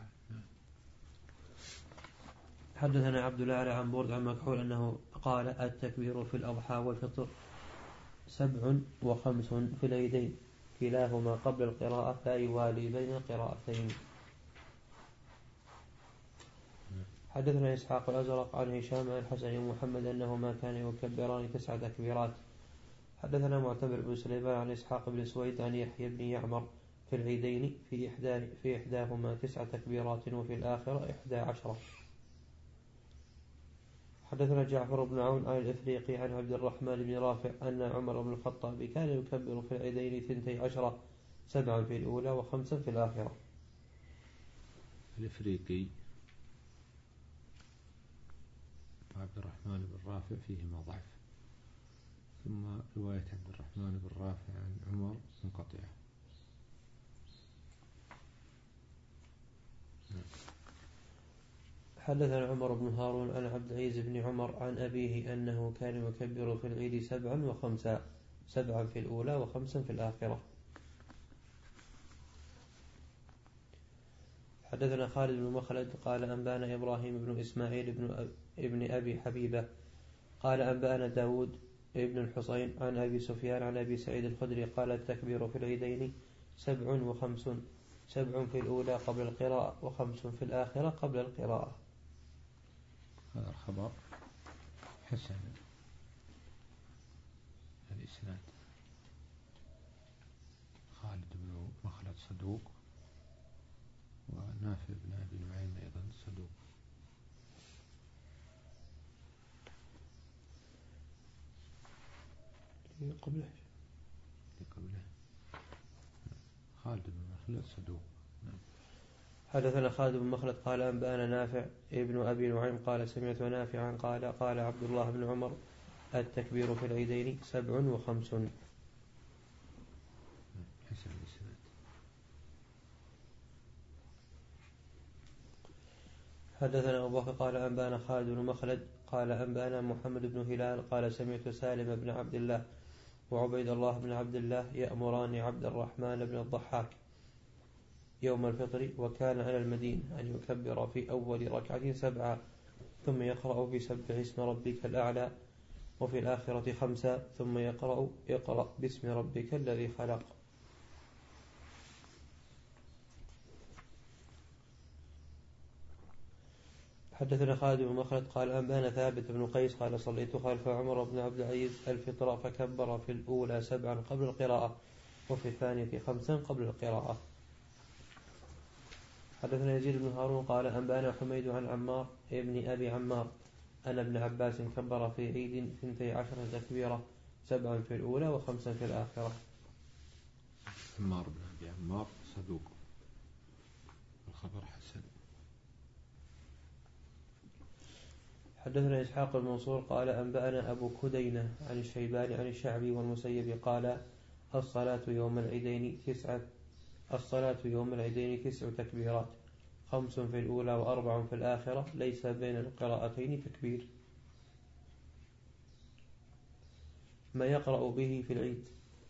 حدثنا عبد الأعلى عن برد عن مكحول أنه قال التكبير في الأضحى والفطر سبع وخمس في العيدين كلاهما قبل القراءة لا يوالي بين القراءتين. حدثنا إسحاق الأزرق عن هشام عن الحسن ومحمد أنهما كان يكبران تسع تكبيرات. حدثنا معتمر بن سليمان عن إسحاق بن سويد عن يحيى بن يعمر في العيدين في إحدى في إحداهما تسع تكبيرات وفي الآخرة إحدى عشرة. حدثنا جعفر بن عون عن الإفريقي عن عبد الرحمن بن رافع أن عمر بن الخطاب كان يكبر في العيدين ثنتي عشرة سبعا في الأولى وخمسا في الآخرة. الإفريقي عبد الرحمن بن رافع فيهما ضعف، ثم رواية عبد الرحمن بن رافع عن عمر منقطعة. حدثنا عمر بن هارون عن عبد العزيز بن عمر عن أبيه أنه كان يكبر في العيد سبعا وخمسا سبعا في الأولى وخمسا في الآخرة. حدثنا خالد بن مخلد قال أنبانا إبراهيم بن إسماعيل بن ابن أبي حبيبة قال أنبانا داود ابن الحصين عن أبي سفيان عن أبي سعيد الخدري قال التكبير في العيدين سبع وخمس سبع في الأولى قبل القراءة وخمس في الآخرة قبل القراءة. هذا الخبر حسن الإسناد. خالد بن مخلد صدوق، ونافع بن أبي نعيم أيضا صدوق. قبله قبله خالد بن مخلد صدوق. حدثنا خالد بن مخلد قال أنبأنا نافع ابن أبي نعيم قال سمعت نافعا قال قال عبد الله بن عمر التكبير في العيدين سبع وخمس. حدثنا أبو بكر قال أنبانا خالد بن مخلد قال أنبانا محمد بن هلال قال سمعت سالم بن عبد الله وعبيد الله بن عبد الله يأمران عبد الرحمن بن الضحاك يوم الفطر وكان على المدين أن يكبر في أول ركعة سبعة ثم يقرأ بسبح اسم ربك الأعلى وفي الآخرة خمسة ثم يقرأ اقرأ باسم ربك الذي خلق. حدثنا خالد بن مخلد قال أنبانا ثابت بن قيس قال صليت خلف عمر بن عبد العزيز الفطر فكبر في الأولى سبعا قبل القراءة وفي الثانية خمسا قبل القراءة. حدثنا يزيد بن هارون قال أنبانا حميد عن عمار ابن أبي عمار أن ابن عباس كبر في عيد ثنتي عشرة تكبيرة سبعا في الأولى وخمسا في الآخرة. عمار بن أبي عمار صدوق الخبر حسن. حدثنا إسحاق المنصور قال أنبأنا أبو كدينة عن الشيباني عن الشعبي والمسيب قال الصلاة يوم العيدين تسعة الصلاة يوم العيدين تسع تكبيرات خمس في الأولى وأربع في الآخرة ليس بين القراءتين تكبير. ما يقرأ به في العيد.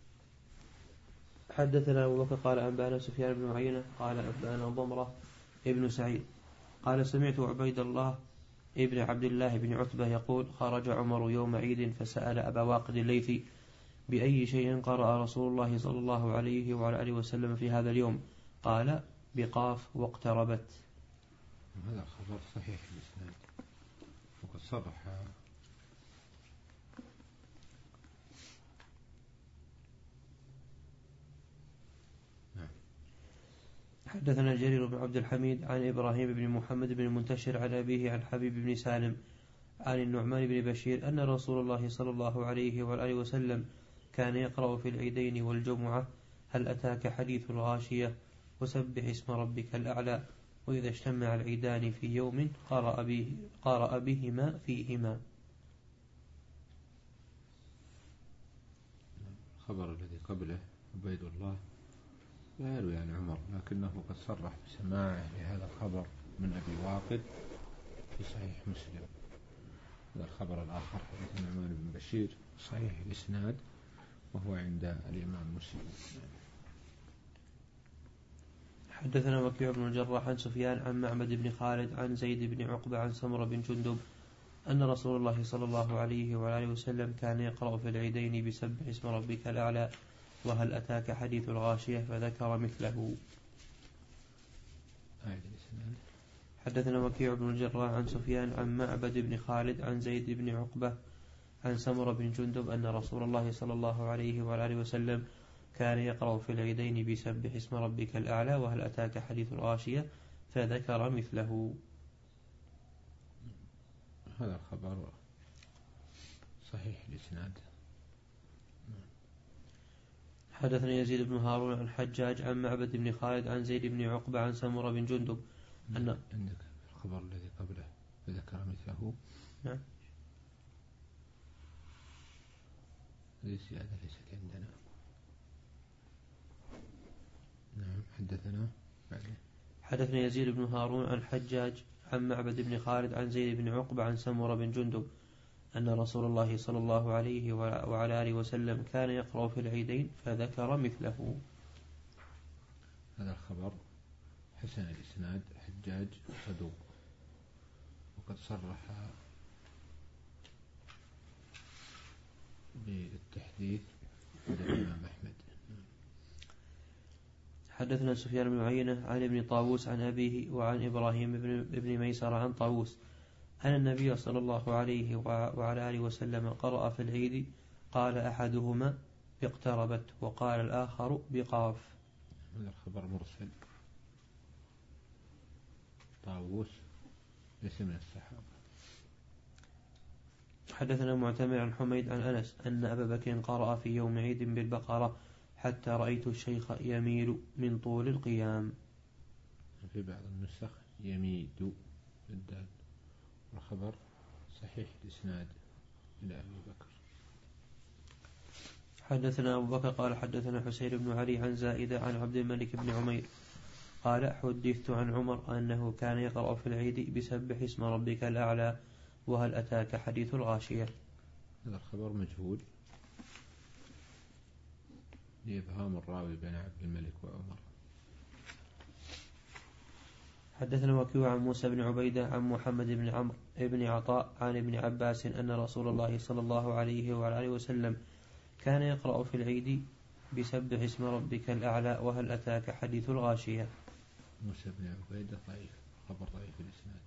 حدثنا أبو بكر قال أنبأنا سفيان بن عيينة قال أنبأنا ضمرة ابن سعيد قال سمعت عبيد الله ابن عبد الله بن عتبة يقول خرج عمر يوم عيد فسأل أبا واقد الليثي بأي شيء قرأ رسول الله صلى الله عليه وعلى آله وسلم في هذا اليوم قال بقاف واقتربت. هذا خبر صحيح الإسناد وقد صرح حدثنا جرير بن عبد الحميد عن إبراهيم بن محمد بن المنتشر عن أبيه عن حبيب بن سالم عن النعمان بن بشير أن رسول الله صلى الله عليه وآله وسلم كان يقرأ في العيدين والجمعة هل أتاك حديث الغاشية وسبح اسم ربك الأعلى وإذا اجتمع العيدان في يوم قرأ, به قرأ بهما فيهما. الخبر الذي قبله عبيد الله لا يروي عن عمر لكنه قد صرح بسماعه لهذا الخبر من أبي واقد في صحيح مسلم. هذا الخبر الآخر حديث النعمان بن بشير صحيح الإسناد وهو عند الإمام مسلم. حدثنا وكيع بن الجراح عن سفيان عن معبد بن خالد عن زيد بن عقبة عن سمرة بن جندب أن رسول الله صلى الله عليه وآله وسلم كان يقرأ في العيدين بسبح اسم ربك الأعلى وهل أتاك حديث الغاشية فذكر مثله. حدثنا وكيع بن الجراح عن سفيان عن معبد بن خالد عن زيد بن عقبة عن سمرة بن جندب أن رسول الله صلى الله عليه وآله وسلم كان يقرأ في العيدين بسبح اسم ربك الأعلى وهل أتاك حديث الغاشية فذكر مثله. هذا الخبر صحيح الإسناد. حدثنا يزيد بن هارون عن حجاج عن معبد بن خالد عن زيد بن عقبة عن سمرة بن جندب أن عندك الخبر الذي قبله فذكر مثله. نعم هذه زيادة ليست عندنا. نعم حدثنا بعدين. حدثنا يزيد بن هارون عن حجاج عن معبد بن خالد عن زيد بن عقبة عن سمرة بن جندب أن رسول الله صلى الله عليه وعلى آله وسلم كان يقرأ في العيدين فذكر مثله. هذا الخبر حسن الإسناد حجاج صدوق وقد صرح بالتحديث عند الإمام أحمد. حدثنا سفيان بن عيينة عن ابن طاووس عن أبيه وعن إبراهيم بن ميسر عن طاووس أن النبي صلى الله عليه وعلى آله وسلم قرأ في العيد قال أحدهما اقتربت وقال الآخر بقاف. هذا الخبر مرسل طاووس ليس من الصحابة. حدثنا معتمر عن حميد عن أنس أن أبا بكر قرأ في يوم عيد بالبقرة حتى رأيت الشيخ يميل من طول القيام. في بعض النسخ يميد بالدال والخبر صحيح الإسناد إلى أبي بكر. حدثنا أبو بكر قال حدثنا حسين بن علي عن زائدة عن عبد الملك بن عمير قال حدثت عن عمر أنه كان يقرأ في العيد بسبح اسم ربك الأعلى وهل أتاك حديث الغاشية. هذا الخبر مجهول لإبهام الراوي بين عبد الملك وعمر. حدثنا وكيع عن موسى بن عبيدة عن محمد بن عمرو بن عطاء عن ابن عباس أن رسول الله صلى الله عليه وعلى وسلم كان يقرأ في العيد بسبح اسم ربك الأعلى وهل أتاك حديث الغاشية. موسى بن عبيدة ضعيف، خبر ضعيف الإسناد.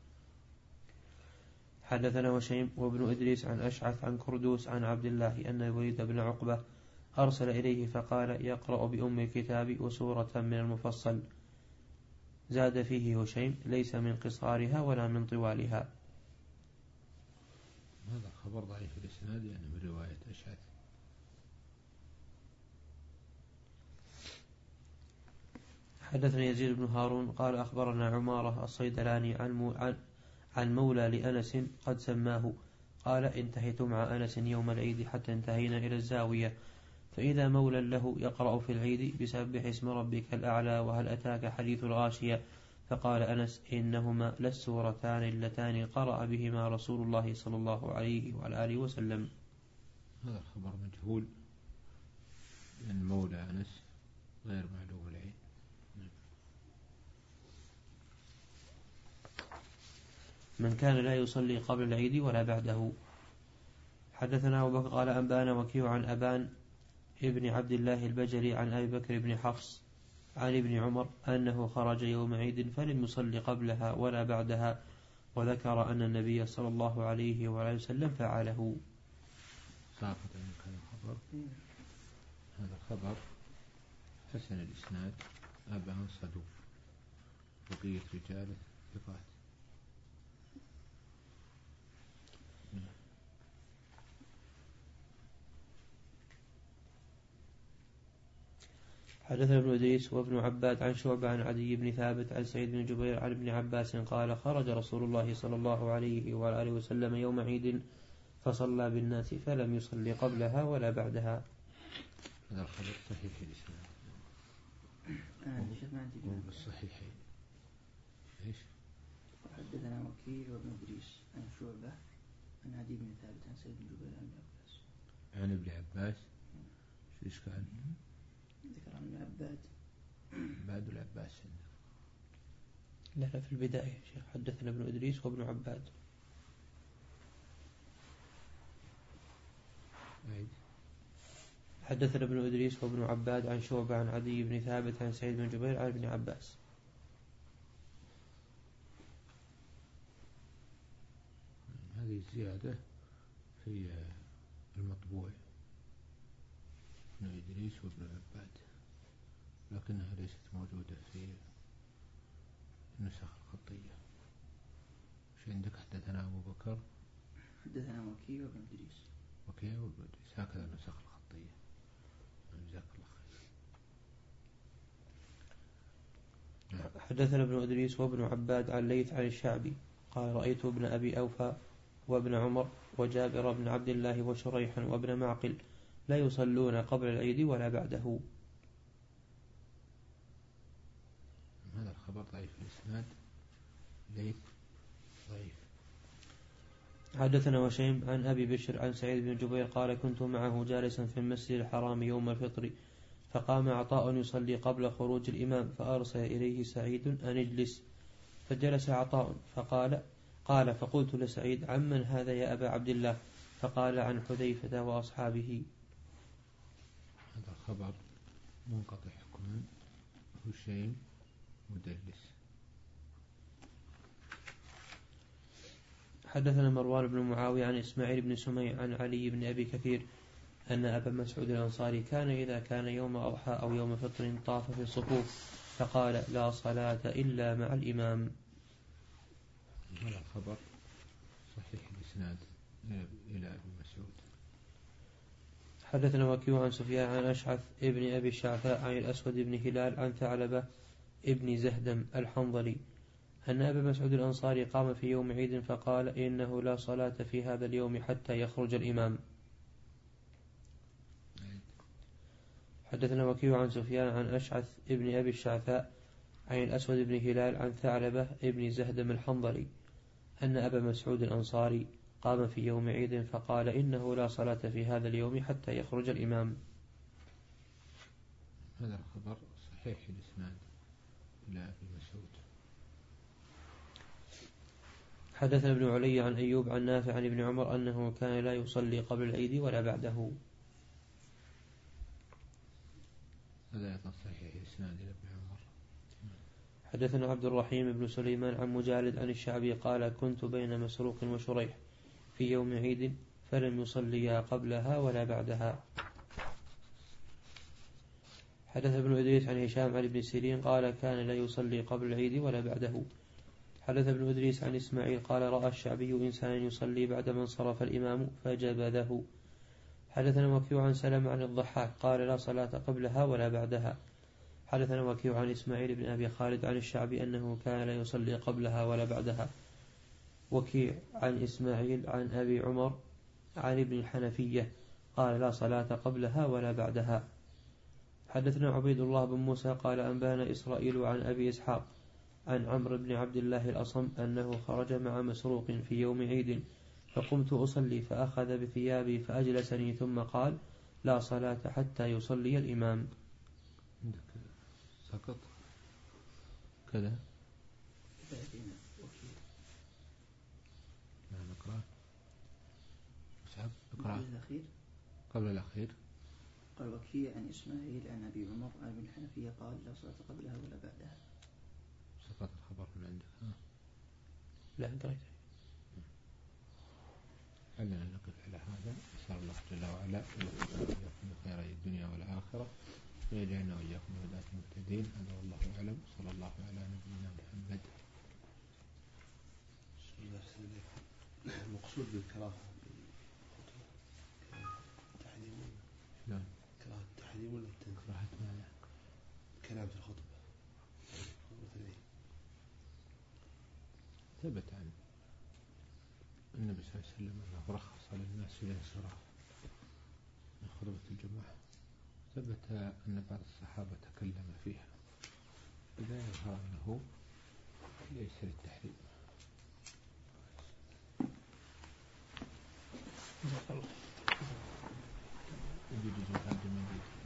حدثنا وشيم وابن إدريس عن أشعث عن كردوس عن عبد الله أن الوليد بن عقبة أرسل إليه فقال يقرأ بأم الكتاب وسورة من المفصل. زاد فيه هشيم ليس من قصارها ولا من طوالها. هذا خبر ضعيف الإسناد يعني من رواية أشعث. حدثنا يزيد بن هارون قال أخبرنا عمارة الصيدلاني عن, عن, عن مولى لأنس قد سماه قال انتهيت مع أنس يوم العيد حتى انتهينا إلى الزاوية فإذا مولى له يقرأ في العيد بسبح اسم ربك الأعلى وهل أتاك حديث الغاشية فقال أنس إنهما للسورتان اللتان قرأ بهما رسول الله صلى الله عليه وعلى آله وسلم. هذا الخبر مجهول لأن مولى أنس غير معلوم العين. من كان لا يصلي قبل العيد ولا بعده. حدثنا أبو بكر قال أنبانا وكيع عن أبان ابن عبد الله البجلي عن أبي بكر بن حفص عن ابن عمر أنه خرج يوم عيد فلم يصلي قبلها ولا بعدها وذكر أن النبي صلى الله عليه وعلى وسلم فعله. ساقط منك هذا الخبر. هذا الخبر حسن الإسناد أبان صدوق بقية رجاله ثقات. حدثنا ابن إدريس وابن عباد عن شعبة عن عدي بن ثابت عن سعيد بن جبير عن ابن عباس قال خرج رسول الله صلى الله عليه وآله وسلم يوم عيد فصلى بالناس فلم يصلي قبلها ولا بعدها. هذا الخبر صحيح الإسلام. هو بالصحيحين. إيش؟ حدثنا وكيل وابن إدريس عن شعبة عن عدي بن ثابت عن سعيد بن جبير عن ابن عباس. عن ابن عباس شو إشكال؟ ذكر عن العباد. بعد العباس عندك. لا لا في البداية شيخ حدثنا ابن إدريس وابن عباد. عيد. حدثنا ابن إدريس وابن عباد عن شعبة عن عدي بن ثابت عن سعيد بن جبير عن ابن عباس. هذه زيادة في المطبوع ابن إدريس وابن عباد لكنها ليست موجودة في النسخ الخطية. وش عندك؟ حدثنا أبو بكر حدثنا وكيل وابن إدريس وكيل وابن إدريس هكذا النسخ الخطية. جزاك الله خير. حدثنا ابن إدريس وابن عباد عن ليث عن الشعبي قال رأيت ابن أبي أوفى وابن عمر وجابر بن عبد الله وشريحا وابن معقل لا يصلون قبل العيد ولا بعده. هذا الخبر ضعيف الإسناد. ليث ضعيف. حدثنا وشيم عن أبي بشر عن سعيد بن جبير قال كنت معه جالسا في المسجد الحرام يوم الفطر فقام عطاء يصلي قبل خروج الإمام فأرسل إليه سعيد أن اجلس فجلس عطاء فقال قال فقلت لسعيد عمن هذا يا أبا عبد الله فقال عن حذيفة وأصحابه. هذا الخبر منقطع حكما. هشيم مدلس. حدثنا مروان بن معاوية عن إسماعيل بن سميع عن علي بن أبي كثير أن أبا مسعود الأنصاري كان إذا كان يوم أضحى أو يوم فطر طاف في الصفوف فقال لا صلاة إلا مع الإمام. هذا الخبر صحيح الإسناد إلى أبي مسعود. حدثنا وكيع عن سفيان عن أشعث ابن أبي الشعثاء عن الأسود بن هلال عن ثعلبة ابن زهدم الحنظلي أن أبا مسعود الأنصاري قام في يوم عيد فقال إنه لا صلاة في هذا اليوم حتى يخرج الإمام. حدثنا وكيع عن سفيان عن أشعث ابن أبي الشعثاء عن الأسود بن هلال عن ثعلبة ابن زهدم الحنظلي أن أبا مسعود الأنصاري قام في يوم عيد فقال إنه لا صلاة في هذا اليوم حتى يخرج الإمام. هذا الخبر صحيح الإسناد إلى أبي مسعود. حدثنا ابن علي عن أيوب عن نافع عن ابن عمر أنه كان لا يصلي قبل العيد ولا بعده. هذا أيضا صحيح الإسناد إلى ابن عمر. حدثنا عبد الرحيم بن سليمان عن مجالد عن الشعبي قال كنت بين مسروق وشريح في يوم عيد فلم يصليا قبلها ولا بعدها. حدث ابن إدريس عن هشام عن ابن سيرين قال كان لا يصلي قبل العيد ولا بعده. حدث ابن إدريس عن إسماعيل قال رأى الشعبي إنسانا يصلي بعدما انصرف الإمام فجبذه. حدثنا وكيع عن سلمة عن الضحاك قال لا صلاة قبلها ولا بعدها. حدثنا وكيع عن إسماعيل بن أبي خالد عن الشعبي أنه كان لا يصلي قبلها ولا بعدها. وكيع عن إسماعيل عن أبي عمر عن ابن الحنفية قال لا صلاة قبلها ولا بعدها. حدثنا عبيد الله بن موسى قال أنبانا إسرائيل عن أبي إسحاق عن عمرو بن عبد الله الأصم أنه خرج مع مسروق في يوم عيد فقمت أصلي فأخذ بثيابي فأجلسني ثم قال لا صلاة حتى يصلي الإمام. سقط كذا لا نقرأ مسحب نقرأ الأخير قبل الأخير. قال وكيع عن إسماعيل عن أبي عمر عن ابن الحنفية قال لا صلاة قبلها ولا بعدها. سقط الخبر من عندك ها؟ لا قريت. خلينا نقف على هذا. نسأل الله جل وعلا يكون خير الدنيا والآخرة ويجعلنا وإياكم هداة المهتدين. هذا والله أعلم. صلى الله على نبينا محمد. المقصود بالكراهة التحريم نعم كراهة التحريم ولا التنزيه؟ كراهة ماذا؟ كلام في الخطبة ثبت عن النبي صلى الله عليه وسلم أنه رخص للناس في الانصراف من خطبة الجمعة. ثبت أن بعض الصحابة تكلم فيها إذا يظهر أنه ليس للتحريم. يجوز هذا المجيد.